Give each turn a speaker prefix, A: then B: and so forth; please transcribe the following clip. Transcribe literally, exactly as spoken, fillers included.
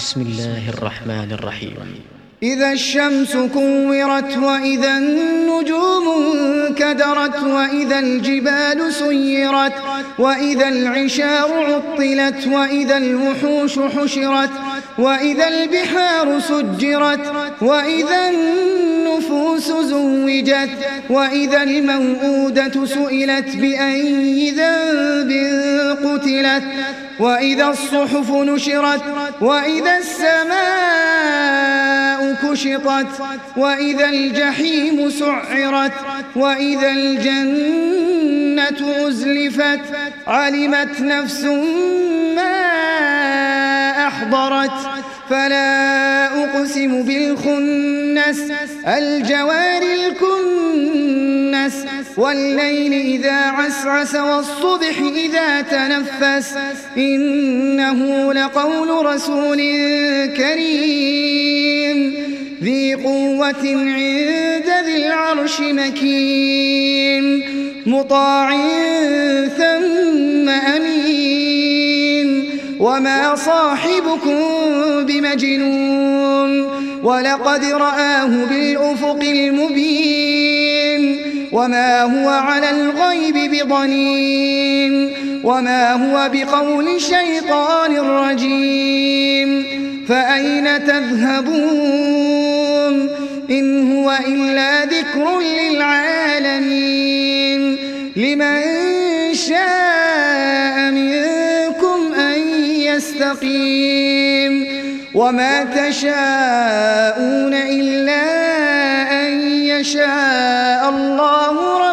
A: بسم الله الرحمن الرحيم.
B: إذا الشمس كورت وإذا النجوم انكدرت وإذا الجبال سيرت وإذا العشار عطلت وإذا الوحوش حشرت وإذا البحار سجرت وإذا النفوس زوجت وإذا الموءودة سئلت بأي ذنب قتلت وإذا الصحف نشرت وإذا السماء كشطت وإذا الجحيم سعرت وإذا الجنة أزلفت علمت نفس ما أحضرت فلا أقسم بالخنس الجوار الكنس والليل إذا عسعس والصبح إذا تنفس إنه لقول رسول كريم ذي قوة عند ذي العرش مكين مطاع ثم أمين وما صاحبكم بمجنون ولقد رآه بالأفق المبين وما هو على الغيب بضنين وما هو بقول شيطان رجيم فأين تذهبون إن هو إلا ذكر للعالمين لمن شاء منكم أن يستقيم وما تشاءون إلا أن يشاء الله